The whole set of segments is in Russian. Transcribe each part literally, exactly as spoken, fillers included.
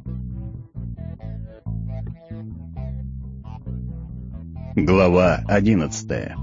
Глава одиннадцатая.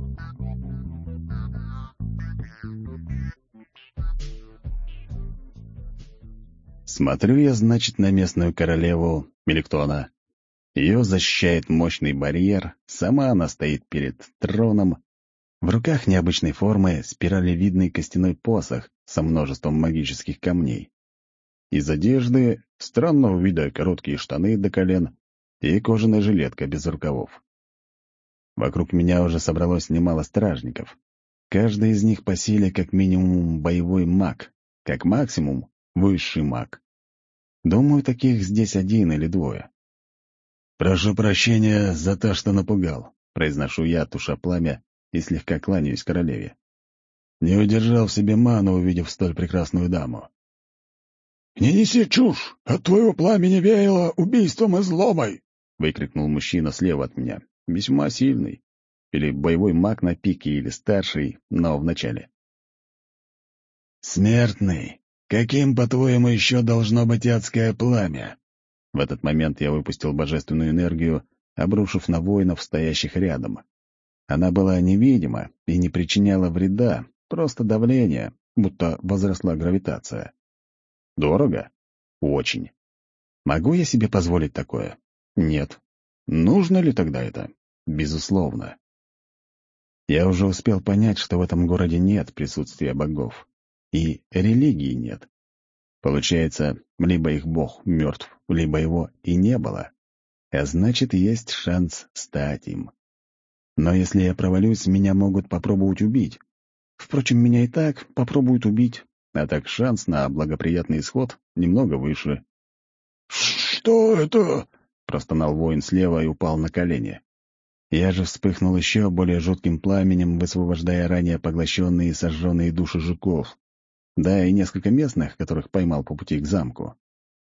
Смотрю я, значит, на местную королеву, или кто она. Ее защищает мощный барьер, сама она стоит перед троном. В руках необычной формы спиралевидный костяной посох со множеством магических камней. Из одежды странного вида короткие штаны до колен и кожаная жилетка без рукавов. Вокруг меня уже собралось немало стражников. Каждый из них по силе как минимум боевой маг, как максимум высший маг. Думаю, таких здесь один или двое. «Прошу прощения за то, что напугал», — произношу я, туша пламя, и слегка кланяюсь королеве. Не удержал в себе ману, увидев столь прекрасную даму. «Не неси чушь! От твоего пламени веяло убийством и злобой!» — выкрикнул мужчина слева от меня, весьма сильный. Или боевой маг на пике, или старший, но в начале. «Смертный! Каким, по-твоему, еще должно быть адское пламя?» В этот момент я выпустил божественную энергию, обрушив на воинов, стоящих рядом. Она была невидима и не причиняла вреда, просто давление, будто возросла гравитация. Дорого? Очень. Могу я себе позволить такое? Нет. Нужно ли тогда это? Безусловно. Я уже успел понять, что в этом городе нет присутствия богов. И религии нет. Получается, либо их бог мертв, либо его и не было. А значит, есть шанс стать им. Но если я провалюсь, меня могут попробовать убить. Впрочем, меня и так попробуют убить, а так шанс на благоприятный исход немного выше. «Что это?» — простонал воин слева и упал на колени. Я же вспыхнул еще более жутким пламенем, высвобождая ранее поглощенные и сожженные души жуков. Да, и несколько местных, которых поймал по пути к замку.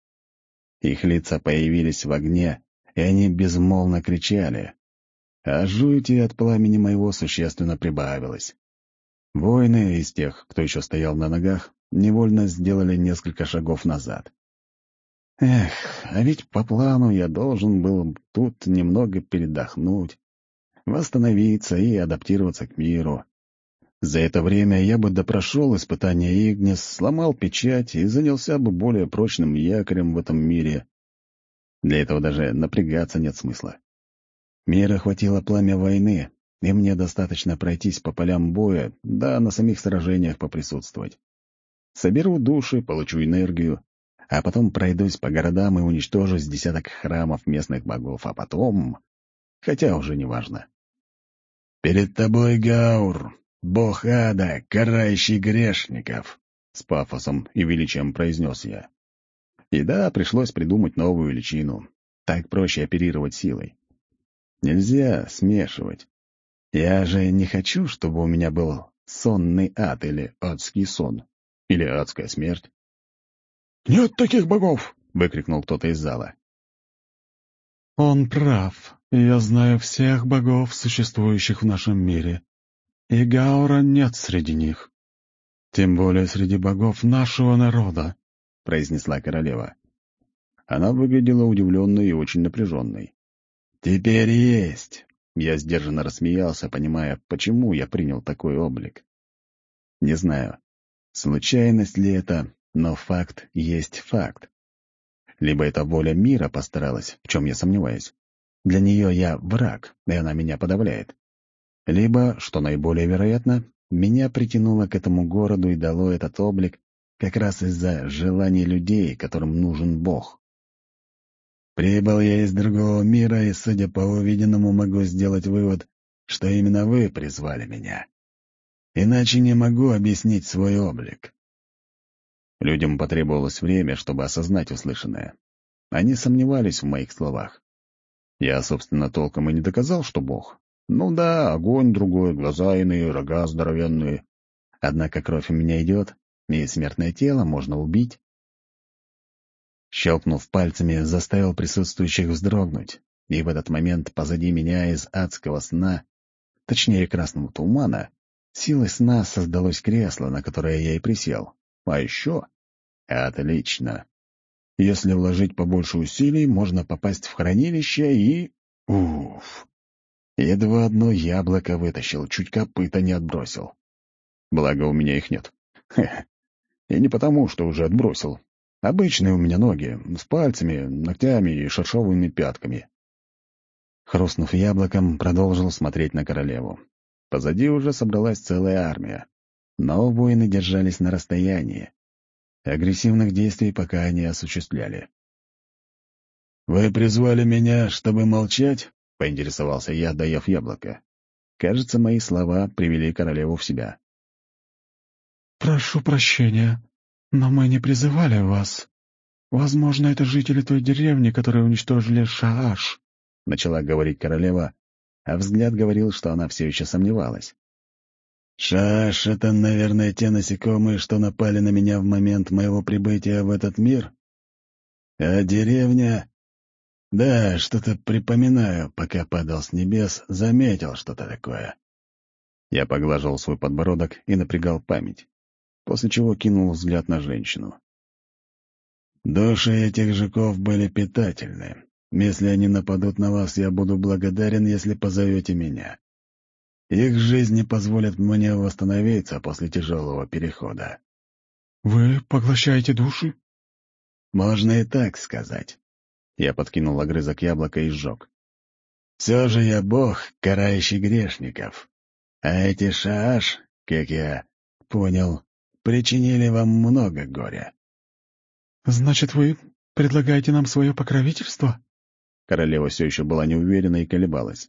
Их лица появились в огне, и они безмолвно кричали. А жути от пламени моего существенно прибавилось. Воины из тех, кто еще стоял на ногах, невольно сделали несколько шагов назад. Эх, а ведь по плану я должен был тут немного передохнуть, восстановиться и адаптироваться к миру. За это время я бы допрошел испытание Игнис, сломал печать и занялся бы более прочным якорем в этом мире. Для этого даже напрягаться нет смысла. Мира хватило пламя войны, и мне достаточно пройтись по полям боя, да на самих сражениях поприсутствовать. Соберу души, получу энергию, а потом пройдусь по городам и уничтожу с десяток храмов местных богов, а потом... Хотя уже не важно. «Перед тобой Гаур, бог ада, карающий грешников», — с пафосом и величием произнес я. И да, пришлось придумать новую личину. Так проще оперировать силой. Нельзя смешивать. Я же не хочу, чтобы у меня был сонный ад или адский сон. Или адская смерть. «Нет таких богов!» — выкрикнул кто-то из зала. «Он прав. Я знаю всех богов, существующих в нашем мире. И Гаура нет среди них. Тем более среди богов нашего народа», — произнесла королева. Она выглядела удивленной и очень напряженной. «Теперь есть!» Я сдержанно рассмеялся, понимая, почему я принял такой облик. Не знаю, случайность ли это, но факт есть факт. Либо эта воля мира постаралась, в чем я сомневаюсь. Для нее я враг, и она меня подавляет. Либо, что наиболее вероятно, меня притянуло к этому городу и дало этот облик как раз из-за желаний людей, которым нужен Бог. «Прибыл я из другого мира, и, судя по увиденному, могу сделать вывод, что именно вы призвали меня. Иначе не могу объяснить свой облик». Людям потребовалось время, чтобы осознать услышанное. Они сомневались в моих словах. Я, собственно, толком и не доказал, что Бог. Ну да, огонь другой, глаза иные, рога здоровенные. Однако кровь у меня идет, и смертное тело можно убить. Щелкнув пальцами, заставил присутствующих вздрогнуть, и в этот момент позади меня из адского сна, точнее красного тумана, силой сна создалось кресло, на которое я и присел. А еще... Отлично. Если вложить побольше усилий, можно попасть в хранилище и... Уф! Едва одно яблоко вытащил, чуть копыта не отбросил. Благо, у меня их нет. Хе. И не потому, что уже отбросил. Обычные у меня ноги, с пальцами, ногтями и шершавыми пятками. Хрустнув яблоком, продолжил смотреть на королеву. Позади уже собралась целая армия. Но воины держались на расстоянии. Агрессивных действий пока не осуществляли. «Вы призвали меня, чтобы молчать?» — поинтересовался я, доев яблоко. Кажется, мои слова привели королеву в себя. «Прошу прощения, но мы не призывали вас. Возможно, это жители той деревни, которые уничтожили Шааш», — начала говорить королева, а взгляд говорил, что она все еще сомневалась. «Шааш — это, наверное, те насекомые, что напали на меня в момент моего прибытия в этот мир? А деревня... Да, что-то припоминаю, пока падал с небес, заметил что-то такое». Я поглаживал свой подбородок и напрягал память, после чего кинул взгляд на женщину. «Души этих жуков были питательны. Если они нападут на вас, я буду благодарен, если позовете меня. Их жизнь не позволит мне восстановиться после тяжелого перехода». «Вы поглощаете души?» «Можно и так сказать». Я подкинул огрызок яблока и сжег. «Все же я бог, карающий грешников. А эти Шааш, как я понял, причинили вам много горя». «Значит, вы предлагаете нам свое покровительство?» Королева все еще была неуверена и колебалась.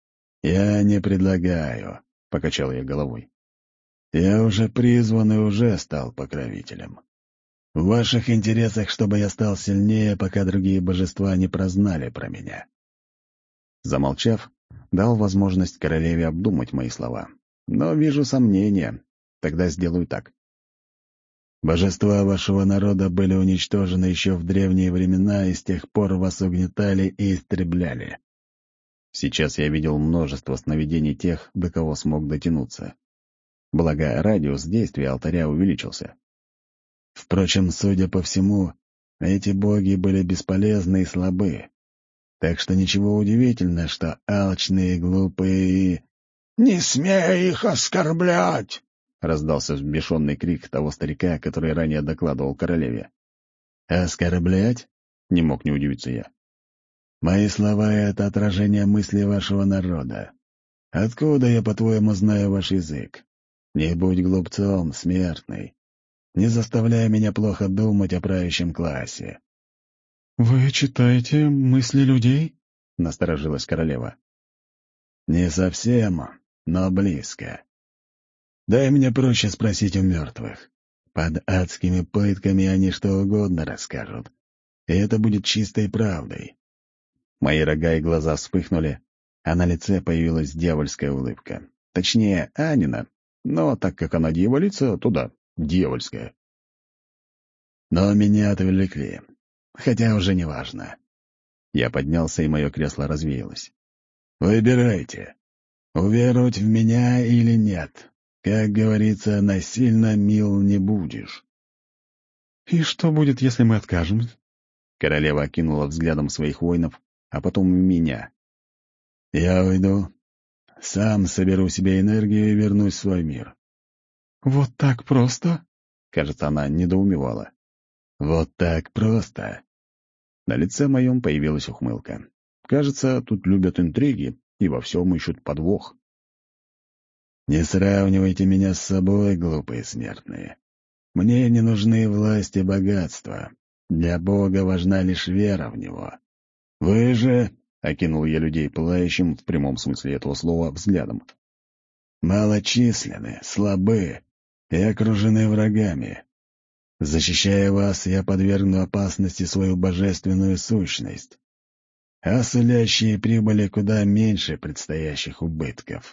«Я не предлагаю», — покачал я головой. «Я уже призван и уже стал покровителем. В ваших интересах, чтобы я стал сильнее, пока другие божества не прознали про меня». Замолчав, дал возможность королеве обдумать мои слова. Но вижу сомнения. Тогда сделаю так. «Божества вашего народа были уничтожены еще в древние времена и с тех пор вас угнетали и истребляли». Сейчас я видел множество сновидений тех, до кого смог дотянуться. Благо, радиус действия алтаря увеличился. Впрочем, судя по всему, эти боги были бесполезны и слабы. Так что ничего удивительного, что алчные, глупые и... «Не смей их оскорблять!» — раздался взбешенный крик того старика, который ранее докладывал королеве. «Оскорблять?» — не мог не удивиться я. «Мои слова — это отражение мысли вашего народа. Откуда я, по-твоему, знаю ваш язык? Не будь глупцом, смертный. Не заставляй меня плохо думать о правящем классе». «Вы читаете мысли людей?» — насторожилась королева. «Не совсем, но близко. Дай мне проще спросить у мертвых. Под адскими пытками они что угодно расскажут. И это будет чистой правдой». Мои рога и глаза вспыхнули, а на лице появилась дьявольская улыбка. Точнее, Анина, но так как она дьяволица, то да, дьявольская. «Но меня отвлекли. Хотя уже не важно». Я поднялся, и мое кресло развеялось. «Выбирайте, уверовать в меня или нет. Как говорится, насильно мил не будешь». «И что будет, если мы откажем?» Королева окинула взглядом своих воинов, а потом меня. «Я уйду. Сам соберу себе энергию и вернусь в свой мир». «Вот так просто?» Кажется, она недоумевала. «Вот так просто». На лице моем появилась ухмылка. Кажется, тут любят интриги и во всем ищут подвох. «Не сравнивайте меня с собой, глупые смертные. Мне не нужны власть и богатство. Для Бога важна лишь вера в Него. Вы же...» — окинул я людей пылающим, в прямом смысле этого слова, взглядом. «Малочисленны, слабы и окружены врагами. Защищая вас, я подвергну опасности свою божественную сущность, а сулящие прибыли куда меньше предстоящих убытков».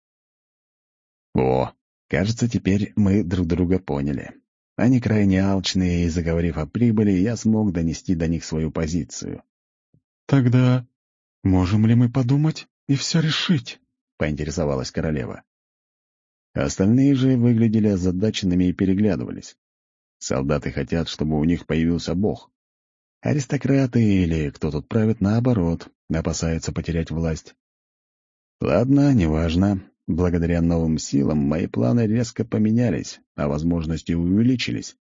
О, кажется, теперь мы друг друга поняли. Они крайне алчные, и, заговорив о прибыли, я смог донести до них свою позицию. «Тогда можем ли мы подумать и все решить?» — поинтересовалась королева. Остальные же выглядели озадаченными и переглядывались. Солдаты хотят, чтобы у них появился бог. Аристократы или кто тут правит, наоборот, опасаются потерять власть. Ладно, неважно. Благодаря новым силам мои планы резко поменялись, а возможности увеличились.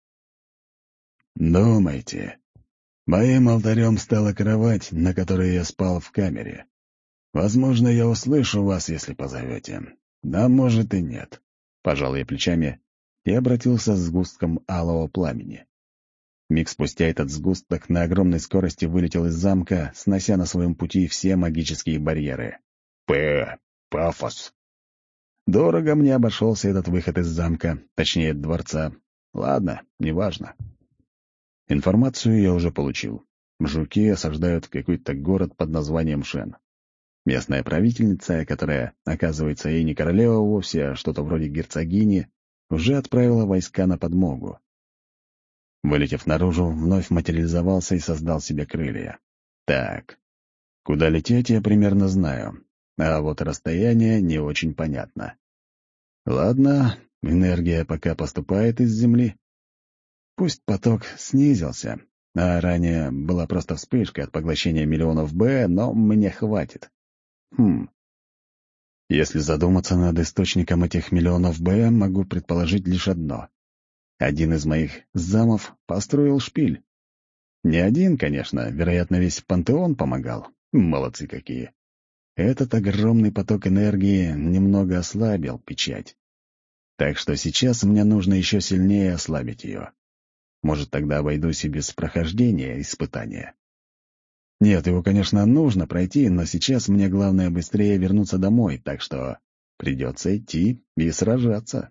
Думайте. Моим алтарем стала кровать, на которой я спал в камере. Возможно, я услышу вас, если позовете. Да, может и нет. Пожал я плечами и обратился с сгустком алого пламени. Миг спустя этот сгусток на огромной скорости вылетел из замка, снося на своем пути все магические барьеры. П. Пафос. Дорого мне обошелся этот выход из замка, точнее, дворца. Ладно, неважно. Информацию я уже получил. Жуки осаждают какой-то город под названием Шен. Местная правительница, которая, оказывается, и не королева вовсе, а что-то вроде герцогини, уже отправила войска на подмогу. Вылетев наружу, вновь материализовался и создал себе крылья. Так, куда лететь, я примерно знаю, а вот расстояние не очень понятно. Ладно, энергия пока поступает из Земли. Пусть поток снизился, а ранее была просто вспышка от поглощения миллионов Б, но мне хватит. Хм. Если задуматься над источником этих миллионов Б, могу предположить лишь одно. Один из моих замов построил шпиль. Не один, конечно, вероятно, весь пантеон помогал. Молодцы какие. Этот огромный поток энергии немного ослабил печать. Так что сейчас мне нужно еще сильнее ослабить ее. Может, тогда обойдусь и без прохождения испытания. Нет, его, конечно, нужно пройти, но сейчас мне главное быстрее вернуться домой, так что придется идти и сражаться.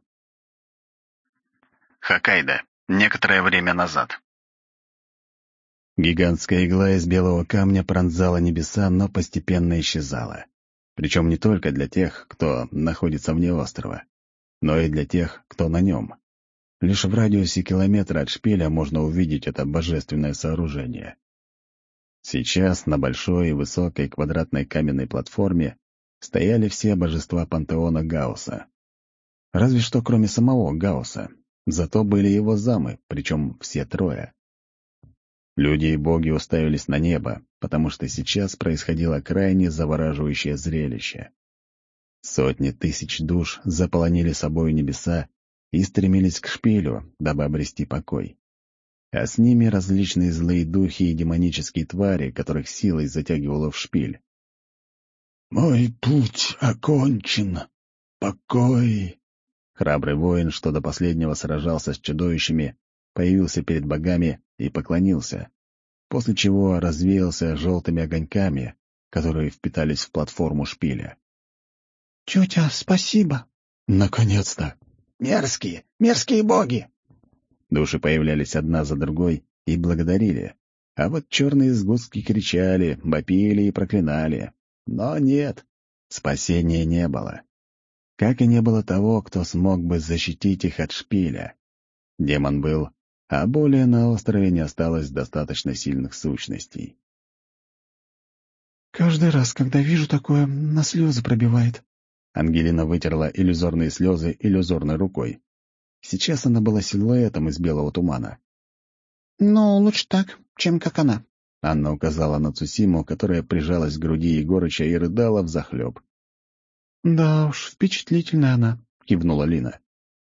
Хоккайдо. Некоторое время назад. Гигантская игла из белого камня пронзала небеса, но постепенно исчезала. Причем не только для тех, кто находится вне острова, но и для тех, кто на нем. Лишь в радиусе километра от шпиля можно увидеть это божественное сооружение. Сейчас на большой и высокой квадратной каменной платформе стояли все божества пантеона Гаусса. Разве что кроме самого Гаусса. Зато были его замы, причем все трое. Люди и боги уставились на небо, потому что сейчас происходило крайне завораживающее зрелище. Сотни тысяч душ заполонили собой небеса и стремились к шпилю, дабы обрести покой. А с ними различные злые духи и демонические твари, которых силой затягивало в шпиль. «Мой путь окончен. Покой!» Храбрый воин, что до последнего сражался с чудовищами, появился перед богами и поклонился, после чего развеялся желтыми огоньками, которые впитались в платформу шпиля. «Тетя, спасибо!» «Наконец-то!» «Мерзкие, мерзкие боги!» Души появлялись одна за другой и благодарили, а вот черные сгустки кричали, вопили и проклинали. Но нет, спасения не было. Как и не было того, кто смог бы защитить их от шпиля. Демон был, а более на острове не осталось достаточно сильных сущностей. «Каждый раз, когда вижу такое, на слезы пробивает». Ангелина вытерла иллюзорные слезы иллюзорной рукой. Сейчас она была силуэтом из белого тумана. «Но лучше так, чем как она». Анна указала на Цусиму, которая прижалась к груди Егорыча и рыдала взахлеб. «Да уж, впечатлительная она», — кивнула Лина.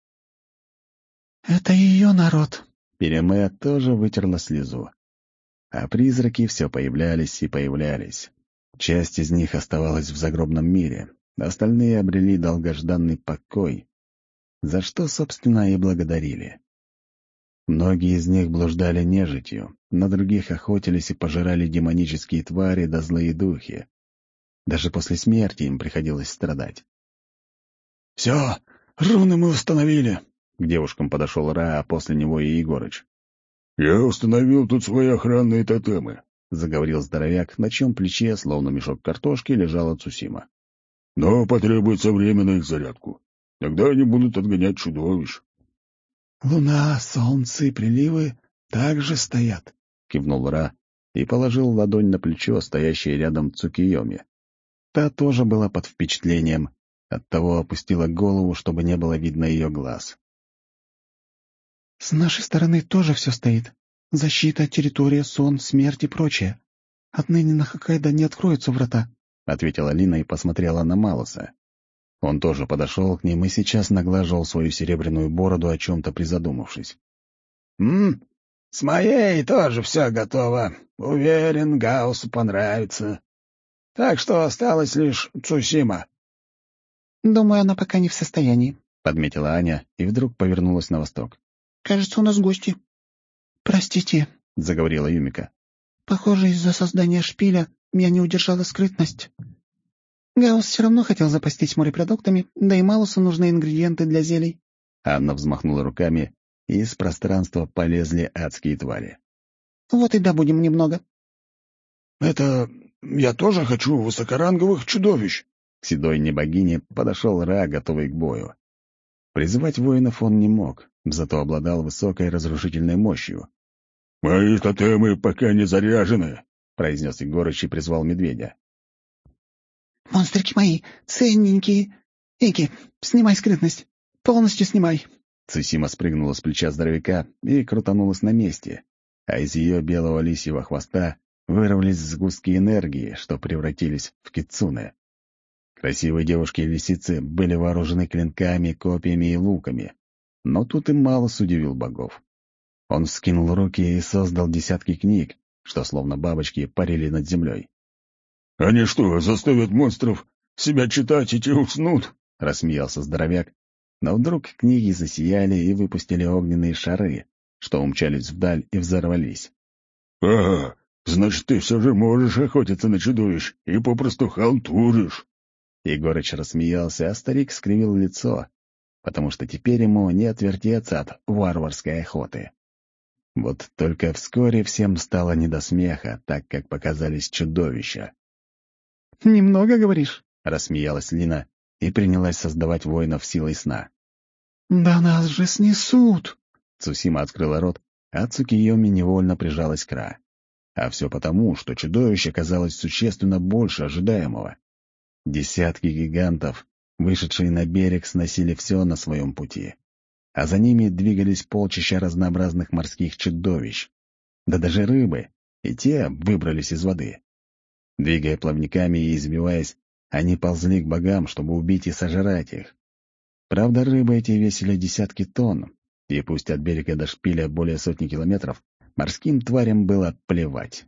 «Это ее народ». Перемэ тоже вытерла слезу. А призраки все появлялись и появлялись. Часть из них оставалась в загробном мире, остальные обрели долгожданный покой, за что, собственно, и благодарили. Многие из них блуждали нежитью, на других охотились и пожирали демонические твари да злые духи. Даже после смерти им приходилось страдать. «Все, руны мы установили!» К девушкам подошел Ра, а после него и Егорыч. «Я установил тут свои охранные тотемы», — заговорил здоровяк, на чем плече, словно мешок картошки, лежала Цусима. «Но потребуется время на их зарядку. Тогда они будут отгонять чудовищ». «Луна, солнце и приливы также стоят», — кивнул Ра и положил ладонь на плечо, стоящее рядом Цукиёми. Та тоже была под впечатлением, оттого опустила голову, чтобы не было видно ее глаз. «С нашей стороны тоже все стоит. Защита, территория, сон, смерть и прочее. Отныне на Хоккайдо не откроются врата», — ответила Лина и посмотрела на Малуса. Он тоже подошел к ним и сейчас наглаживал свою серебряную бороду, о чем-то призадумавшись. «М? С моей тоже все готово. Уверен, Гауссу понравится. Так что осталось лишь Цусима». «Думаю, она пока не в состоянии», — подметила Аня и вдруг повернулась на восток. «Кажется, у нас гости». «Простите», — заговорила Юмика. «Похоже, из-за создания шпиля я не удержала скрытность. Гаусс все равно хотел запастись морепродуктами, да и Малусу нужны ингредиенты для зелий». Анна взмахнула руками, и из пространства полезли адские твари. «Вот и добудем немного». «Это я тоже хочу высокоранговых чудовищ». К седой небогине подошел Ра, готовый к бою. Призывать воинов он не мог, зато обладал высокой разрушительной мощью. «Мои тотемы пока не заряжены», — произнес Егорыч и призвал медведя. «Монстрики мои, ценненькие. Эки, снимай скрытность. Полностью снимай». Цусима спрыгнула с плеча здоровяка и крутанулась на месте, а из ее белого лисьего хвоста вырвались сгустки энергии, что превратились в кицуне. Красивые девушки-лисицы были вооружены клинками, копьями и луками, но тут и Малус удивил богов. Он вскинул руки и создал десятки книг, что словно бабочки парили над землей. «Они что, заставят монстров себя читать, и те уснут?» — рассмеялся здоровяк, но вдруг книги засияли и выпустили огненные шары, что умчались вдаль и взорвались. «Ага, значит, ты все же можешь охотиться на чудовищ и попросту халтуришь». Егорыч рассмеялся, а старик скривил лицо, потому что теперь ему не отвертеться от варварской охоты. Вот только вскоре всем стало не до смеха, так как показались чудовища. «Немного, говоришь?» — рассмеялась Лина и принялась создавать воинов силой сна. «Да нас же снесут!» Цусима открыла рот, а Цукиёми невольно прижалась к Ра. А все потому, что чудовище казалось существенно больше ожидаемого. Десятки гигантов, вышедшие на берег, сносили все на своем пути. А за ними двигались полчища разнообразных морских чудовищ. Да даже рыбы, и те выбрались из воды. Двигая плавниками и избиваясь, они ползли к богам, чтобы убить и сожрать их. Правда, рыбы эти весили десятки тонн, и пусть от берега до шпиля более сотни километров, морским тварям было плевать.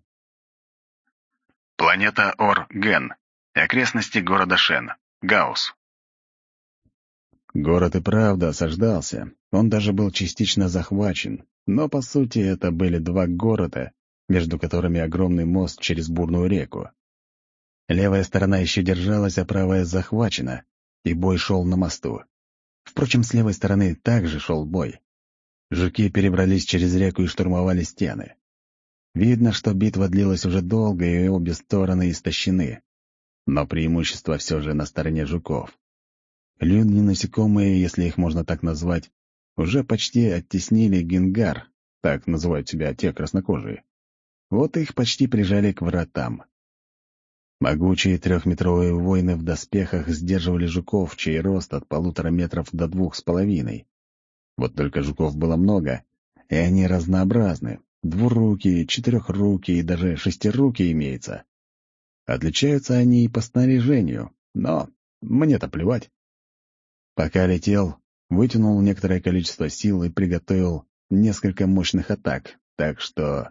Планета Ор-Ген. Окрестности города Шен. Гаусс. Город и правда осаждался, он даже был частично захвачен, но, по сути, это были два города, между которыми огромный мост через бурную реку. Левая сторона еще держалась, а правая захвачена, и бой шел на мосту. Впрочем, с левой стороны также шел бой. Жуки перебрались через реку и штурмовали стены. Видно, что битва длилась уже долго, и обе стороны истощены. Но преимущество все же на стороне жуков. Люди-насекомые, если их можно так назвать, уже почти оттеснили гингар, так называют себя те краснокожие. Вот их почти прижали к вратам. Могучие трехметровые воины в доспехах сдерживали жуков, чей рост от полутора метров до двух с половиной. Вот только жуков было много, и они разнообразны. Двурукие, четырехрукие и даже шестирукие имеются. Отличаются они и по снаряжению, но мне-то плевать. Пока летел, вытянул некоторое количество сил и приготовил несколько мощных атак, так что...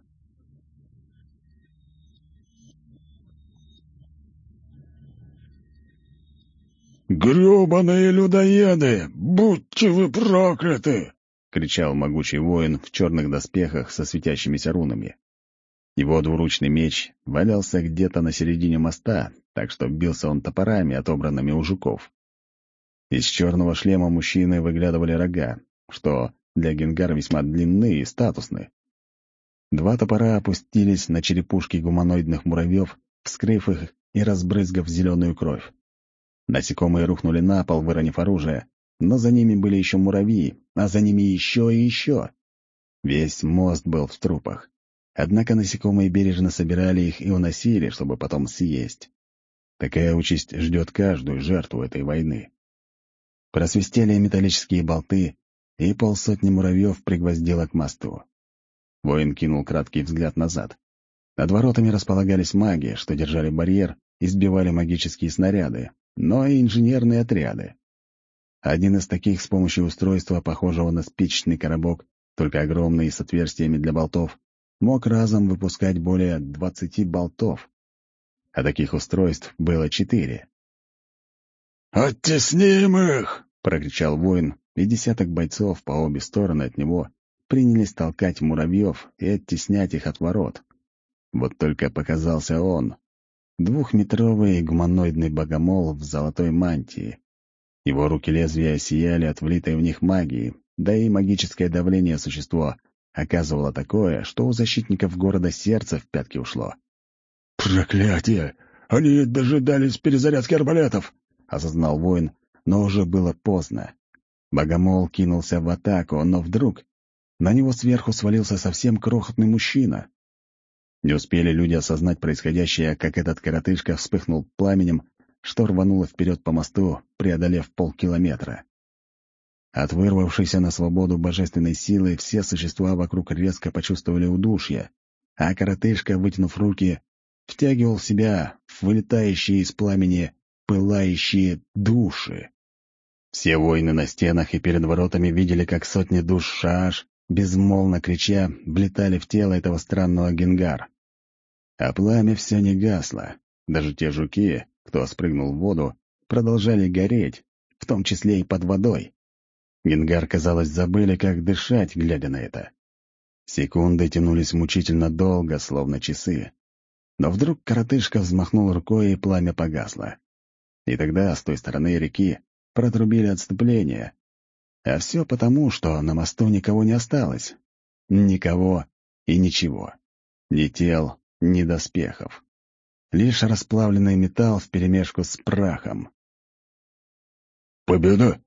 «Грёбаные людоеды! Будьте вы прокляты!» — кричал могучий воин в черных доспехах со светящимися рунами. Его двуручный меч валялся где-то на середине моста, так что бился он топорами, отобранными у жуков. Из черного шлема мужчины выглядывали рога, что для гингара весьма длинны и статусны. Два топора опустились на черепушки гуманоидных муравьев, вскрыв их и разбрызгав зеленую кровь. Насекомые рухнули на пол, выронив оружие, но за ними были еще муравьи, а за ними еще и еще. Весь мост был в трупах. Однако насекомые бережно собирали их и уносили, чтобы потом съесть. Такая участь ждет каждую жертву этой войны. Просвистели металлические болты, и полсотни муравьев пригвоздило к мосту. Воин кинул краткий взгляд назад. Над воротами располагались маги, что держали барьер и сбивали магические снаряды, но и инженерные отряды. Один из таких с помощью устройства, похожего на спичечный коробок, только огромный и с отверстиями для болтов, мог разом выпускать более двадцати болтов. А таких устройств было четыре. «Оттесним их!» — прокричал воин, и десяток бойцов по обе стороны от него принялись толкать муравьев и оттеснять их от ворот. Вот только показался он, двухметровый гуманоидный богомол в золотой мантии. Его руки-лезвия сияли от влитой в них магии, да и магическое давление существа оказывало такое, что у защитников города сердце в пятки ушло. «Проклятие! Они дожидались перезарядки арбалетов!» — осознал воин, но уже было поздно. Богомол кинулся в атаку, но вдруг на него сверху свалился совсем крохотный мужчина. Не успели люди осознать происходящее, как этот коротышка вспыхнул пламенем, что рвануло вперед по мосту, преодолев полкилометра. От вырвавшейся на свободу божественной силы все существа вокруг резко почувствовали удушье, а коротышка, вытянув руки, втягивал в себя вылетающие из пламени пылающие души. Все воины на стенах и перед воротами видели, как сотни душ Шааш, безмолвно крича, влетали в тело этого странного Генгар. А пламя все не гасло. Даже те жуки, кто спрыгнул в воду, продолжали гореть, в том числе и под водой. Генгар, казалось, забыли, как дышать, глядя на это. Секунды тянулись мучительно долго, словно часы. Но вдруг коротышка взмахнул рукой, и пламя погасло. И тогда с той стороны реки протрубили отступление. А все потому, что на мосту никого не осталось. Никого и ничего. Ни тел, ни доспехов. Лишь расплавленный металл вперемешку с прахом. «Победа!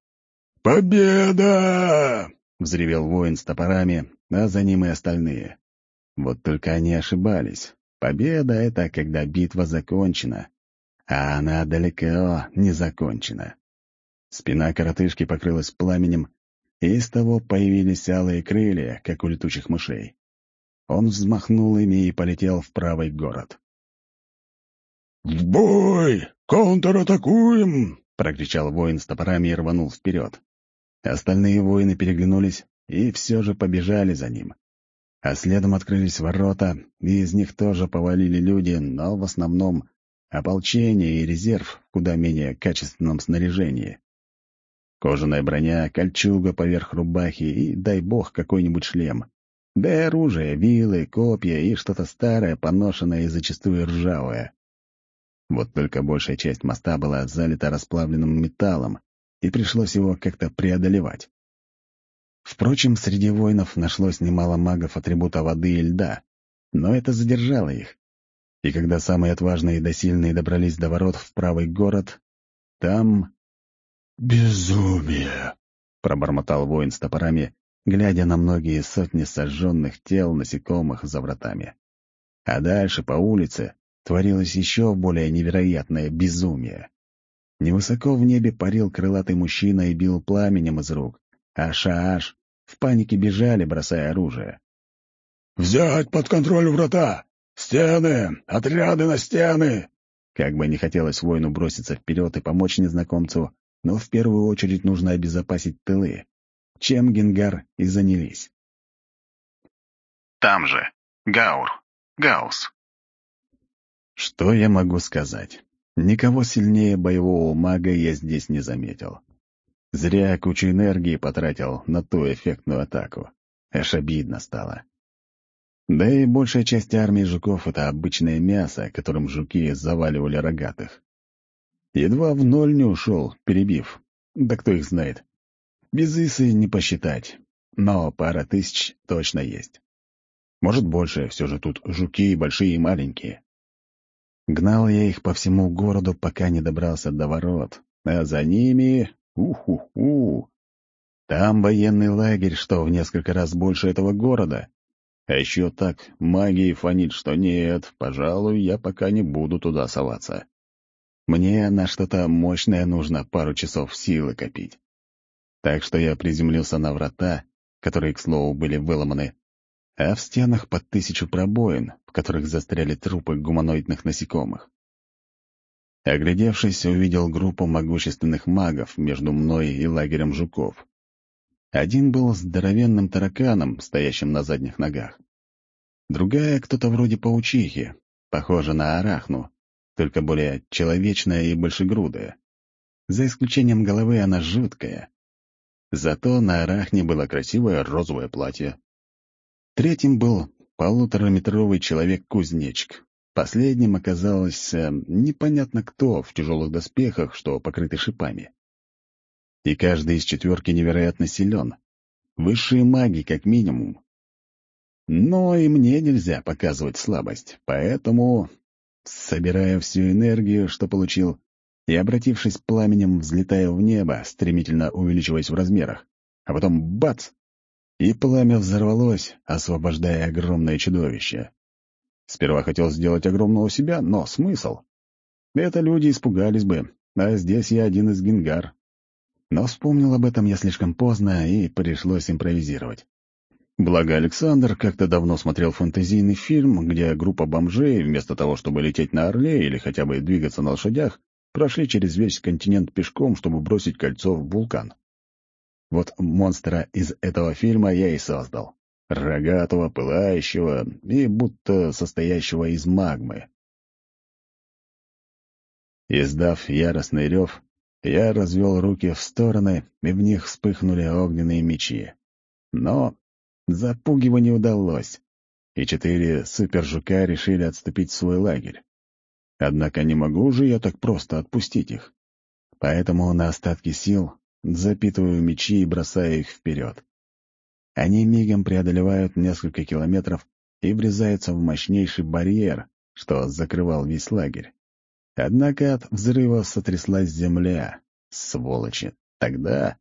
Победа!» — взревел воин с топорами, а за ним и остальные. Вот только они ошибались. Победа — это когда битва закончена, а она далеко не закончена. Спина коротышки покрылась пламенем, и из того появились алые крылья, как у летучих мышей. Он взмахнул ими и полетел в правый город. «В бой! Контратакуем!» — прокричал воин с топорами и рванул вперед. Остальные воины переглянулись и все же побежали за ним. А следом открылись ворота, и из них тоже повалили люди, но в основном ополчение и резерв в куда менее качественном снаряжении. Кожаная броня, кольчуга поверх рубахи и, дай бог, какой-нибудь шлем. Да и оружие, вилы, копья и что-то старое, поношенное и зачастую ржавое. Вот только большая часть моста была залита расплавленным металлом, и пришлось его как-то преодолевать. Впрочем, среди воинов нашлось немало магов атрибута воды и льда, но это задержало их. И когда самые отважные и досильные добрались до ворот в правый город, там... «Безумие!» — пробормотал воин с топорами, глядя на многие сотни сожженных тел насекомых за вратами. А дальше по улице творилось еще более невероятное безумие. Невысоко в небе парил крылатый мужчина и бил пламенем из рук, а Шааш в панике бежали, бросая оружие. «Взять под контроль врата! Стены! Отряды на стены!» Как бы не хотелось воину броситься вперед и помочь незнакомцу, но в первую очередь нужно обезопасить тылы, чем Генгар и занялись. Там же. Гаур. Гаус. Что я могу сказать? Никого сильнее боевого мага я здесь не заметил. Зря кучу энергии потратил на ту эффектную атаку. Аж обидно стало. Да и большая часть армии жуков — это обычное мясо, которым жуки заваливали рогатых. Едва в ноль не ушел, перебив. Да кто их знает. Без исы не посчитать, но пара тысяч точно есть. Может, больше, все же тут жуки большие и маленькие. Гнал я их по всему городу, пока не добрался до ворот, а за ними... Уху-ху! Там военный лагерь, что в несколько раз больше этого города. А еще так магией фонит, что нет, пожалуй, я пока не буду туда соваться. Мне на что-то мощное нужно пару часов силы копить. Так что я приземлился на врата, которые, к слову, были выломаны, а в стенах по тысячу пробоин, в которых застряли трупы гуманоидных насекомых. Оглядевшись, увидел группу могущественных магов между мной и лагерем жуков. Один был здоровенным тараканом, стоящим на задних ногах. Другая — кто-то вроде паучихи, похожа на арахну, только более человечная и большегрудая. За исключением головы она жуткая. Зато на арахне было красивое розовое платье. Третьим был полутораметровый человек-кузнечик. Последним оказался непонятно кто в тяжелых доспехах, что покрыты шипами. И каждый из четверки невероятно силен. Высшие маги, как минимум. Но и мне нельзя показывать слабость, поэтому, собирая всю энергию, что получил, и, обратившись пламенем, взлетаю в небо, стремительно увеличиваясь в размерах, а потом бац! И пламя взорвалось, освобождая огромное чудовище. Сперва хотел сделать огромного себя, но смысл? Это люди испугались бы, а здесь я один из Гингар. Но вспомнил об этом я слишком поздно, и пришлось импровизировать. Благо Александр как-то давно смотрел фэнтезийный фильм, где группа бомжей, вместо того, чтобы лететь на орле или хотя бы двигаться на лошадях, прошли через весь континент пешком, чтобы бросить кольцо в вулкан. Вот монстра из этого фильма я и создал. Рогатого, пылающего и будто состоящего из магмы. Издав яростный рев, я развел руки в стороны, и в них вспыхнули огненные мечи. Но запугивать не удалось, и четыре супержука решили отступить в свой лагерь. Однако не могу же я так просто отпустить их. Поэтому на остатки сил запитываю мечи и бросаю их вперед. Они мигом преодолевают несколько километров и врезаются в мощнейший барьер, что закрывал весь лагерь. Однако от взрыва сотряслась земля. Сволочи! Тогда...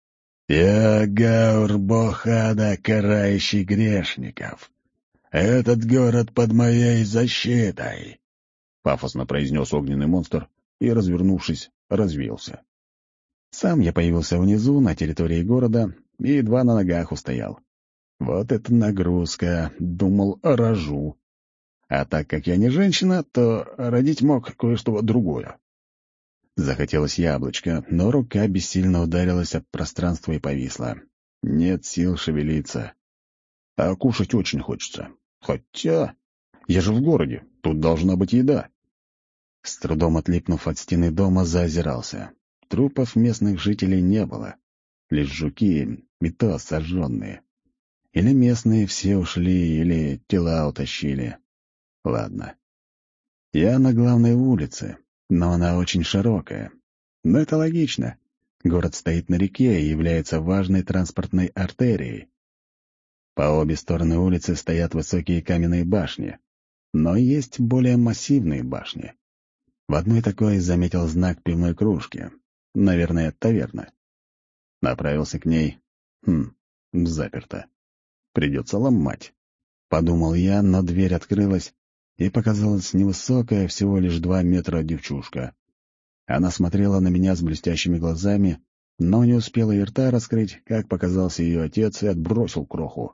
«Я Гаур, бог ада, карающий грешников. Этот город под моей защитой!» — пафосно произнес огненный монстр и, развернувшись, развеялся. Сам я появился внизу, на территории города, и едва на ногах устоял. Вот это нагрузка, думал, рожу. А так как я не женщина, то родить мог кое-что другое. Захотелось яблочко, но рука бессильно ударилась об пространство и повисла. Нет сил шевелиться. А кушать очень хочется. Хотя... я же в городе, тут должна быть еда. С трудом отлипнув от стены дома, заозирался. Трупов местных жителей не было. Лишь жуки, и то сожженные. Или местные все ушли, или тела утащили. Ладно. Я на главной улице, но она очень широкая. Но это логично. Город стоит на реке и является важной транспортной артерией. По обе стороны улицы стоят высокие каменные башни. Но есть более массивные башни. В одной такой заметил знак пивной кружки. Наверное, таверна. Направился к ней. Хм, заперто. Придется ломать. Подумал я, но дверь открылась, и показалась невысокая, всего лишь два метра девчушка. Она смотрела на меня с блестящими глазами, но не успела и рта раскрыть, как показался ее отец и отбросил кроху.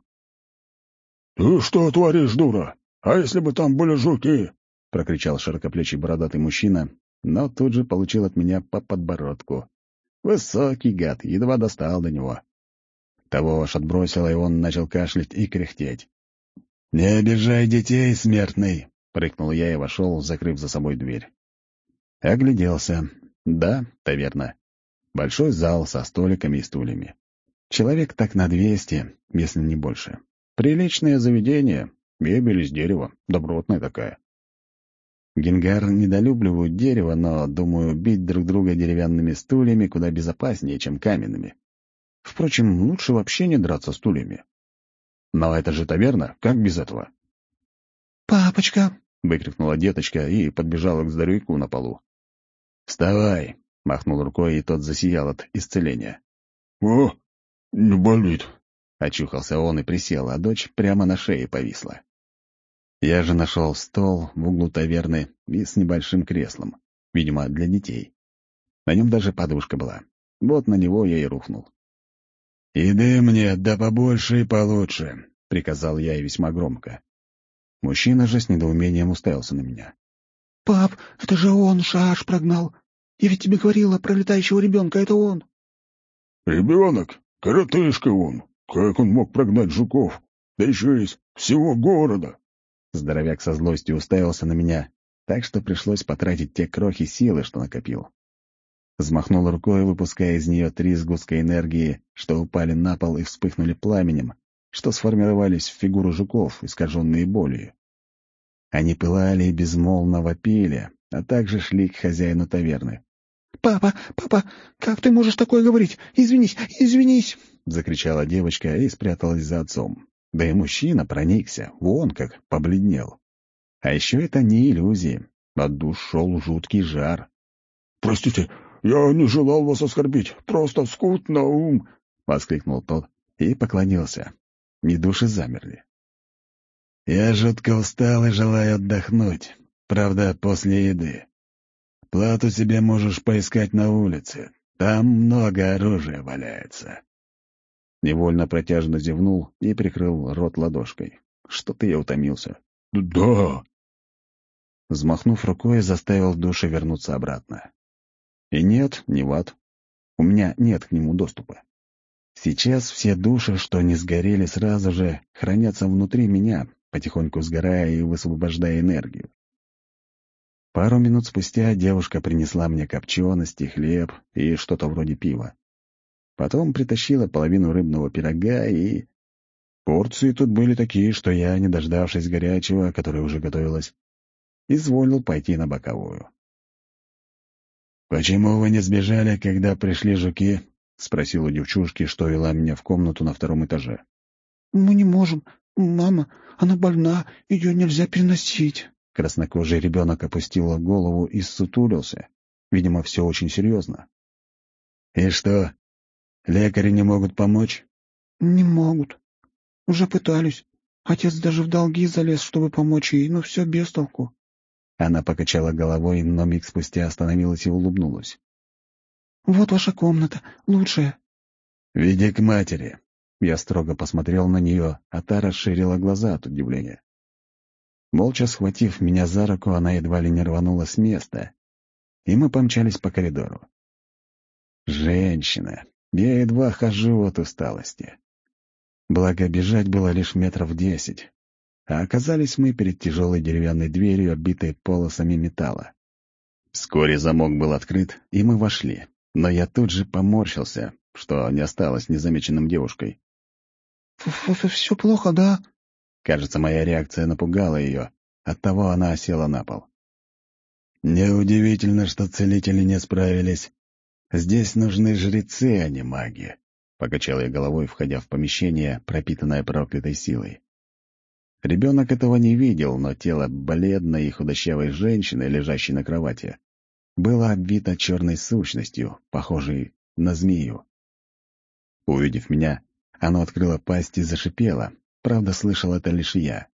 «Ты что творишь, дура? А если бы там были жуки?» — прокричал широкоплечий бородатый мужчина, но тут же получил от меня по подбородку. Высокий гад, едва достал до него. Того аж отбросило, и он начал кашлять и кряхтеть. «Не обижай детей, смертный!» — прыкнул я и вошел, закрыв за собой дверь. Огляделся. Да, таверна. Большой зал со столиками и стульями. Человек так на двести, если не больше. Приличное заведение, мебель из дерева, добротная такая. Гингар недолюбливают дерево, но, думаю, бить друг друга деревянными стульями куда безопаснее, чем каменными. Впрочем, лучше вообще не драться стульями. Но это же таверна, как без этого? «Папочка!» — выкрикнула деточка и подбежала к здоровяку на полу. «Вставай!» — махнул рукой, и тот засиял от исцеления. «О, не болит!» — очухался он и присел, а дочь прямо на шее повисла. Я же нашел стол в углу таверны и с небольшим креслом, видимо, для детей. На нем даже подушка была. Вот на него я и рухнул. «Еды мне, да побольше и получше. — приказал я и весьма громко. Мужчина же с недоумением уставился на меня. «Пап, это же он Шааш прогнал. Я ведь тебе говорила про летающего ребенка, это он». «Ребенок? Коротышка он. Как он мог прогнать жуков? Да еще из всего города!» Здоровяк со злостью уставился на меня, так что пришлось потратить те крохи силы, что накопил. Взмахнул рукой, выпуская из нее три сгустка энергии, что упали на пол и вспыхнули пламенем, что сформировались в фигуру жуков, искаженные болью. Они пылали и безмолвно вопили, а также шли к хозяину таверны. «Папа, папа, как ты можешь такое говорить? Извинись, извинись!» — закричала девочка и спряталась за отцом. Да и мужчина проникся, вон как побледнел. А еще это не иллюзии, от душ шел жуткий жар. «Простите, я не желал вас оскорбить, просто скут на ум!» — воскликнул тот и поклонился. И души замерли. «Я жутко устал и желаю отдохнуть, правда, после еды. Плату себе можешь поискать на улице, там много оружия валяется». Невольно протяжно зевнул и прикрыл рот ладошкой. Что-то я утомился. «Да!» Взмахнув рукой, заставил души вернуться обратно. И нет, не в ад. У меня нет к нему доступа. Сейчас все души, что не сгорели сразу же, хранятся внутри меня, потихоньку сгорая и высвобождая энергию. Пару минут спустя девушка принесла мне копчености, хлеб и что-то вроде пива. Потом притащила половину рыбного пирога и... Порции тут были такие, что я, не дождавшись горячего, которое уже готовилось, изволил пойти на боковую. «Почему вы не сбежали, когда пришли жуки?» — спросил у девчушки, что вела меня в комнату на втором этаже. «Мы не можем. Мама, она больна, ее нельзя переносить». Краснокожий ребенок опустил голову и ссутулился. Видимо, все очень серьезно. «И что, лекари не могут помочь?» «Не могут. Уже пытались. Отец даже в долги залез, чтобы помочь ей, но все без толку». Она покачала головой, но миг спустя остановилась и улыбнулась. «Вот ваша комната, лучшая». «Веди к матери». Я строго посмотрел на нее, а та расширила глаза от удивления. Молча схватив меня за руку, она едва ли не рванула с места, и мы помчались по коридору. Женщина. Я едва хожу от усталости. Благо, бежать было лишь метров десять, а оказались мы перед тяжелой деревянной дверью, обитой полосами металла. Вскоре замок был открыт, и мы вошли, но я тут же поморщился, что не осталось незамеченным девушкой. «Все плохо, да?» Кажется, моя реакция напугала ее, оттого она осела на пол. «Неудивительно, что целители не справились. Здесь нужны жрецы, а не маги», — покачал я головой, входя в помещение, пропитанное проклятой силой. Ребенок этого не видел, но тело бледной и худощавой женщины, лежащей на кровати, было обвито черной сущностью, похожей на змею. Увидев меня, оно открыло пасть и зашипело, правда, слышал это лишь я.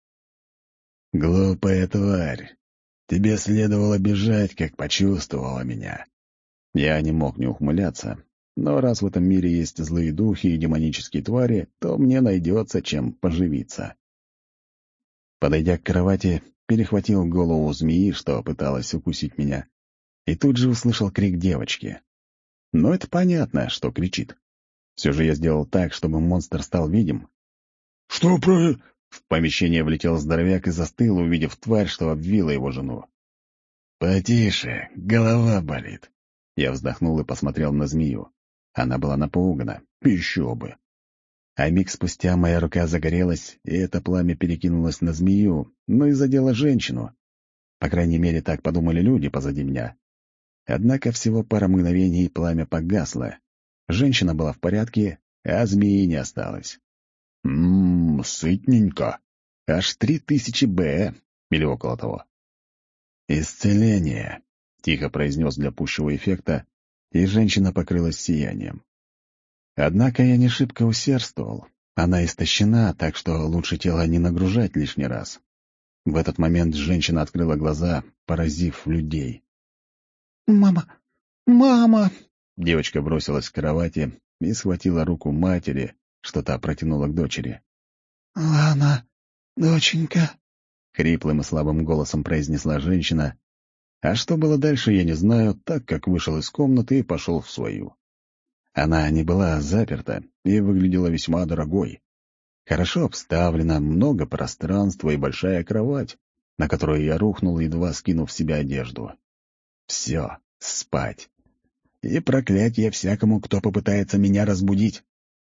«Глупая тварь! Тебе следовало бежать, как почувствовала меня». Я не мог не ухмыляться, но раз в этом мире есть злые духи и демонические твари, то мне найдется чем поживиться. Подойдя к кровати, перехватил голову змеи, что пыталась укусить меня, и тут же услышал крик девочки. Но это понятно, что кричит. Все же я сделал так, чтобы монстр стал видим. «Что про...» В помещение влетел здоровяк и застыл, увидев тварь, что обвила его жену. «Потише, голова болит». Я вздохнул и посмотрел на змею. Она была напугана. Еще бы. А миг спустя моя рука загорелась, и это пламя перекинулось на змею, но и задело женщину. По крайней мере, так подумали люди позади меня. Однако всего пара мгновений, и пламя погасло. Женщина была в порядке, а змеи не осталось. Ммм, сытненько. Аж три тысячи Б, или около того. «Исцеление», — тихо произнес для пущего эффекта, и женщина покрылась сиянием. Однако я не шибко усердствовал. Она истощена, так что лучше тело не нагружать лишний раз. В этот момент женщина открыла глаза, поразив людей. «Мама! Мама!» Девочка бросилась к кровати и схватила руку матери, что та протянула к дочери. «Лана, доченька», — хриплым и слабым голосом произнесла женщина. А что было дальше, я не знаю, так как вышел из комнаты и пошел в свою. Она не была заперта и выглядела весьма дорогой. Хорошо обставлена, много пространства и большая кровать, на которую я рухнул, едва скинув в себя одежду. Все, спать. И проклятье всякому, кто попытается меня разбудить.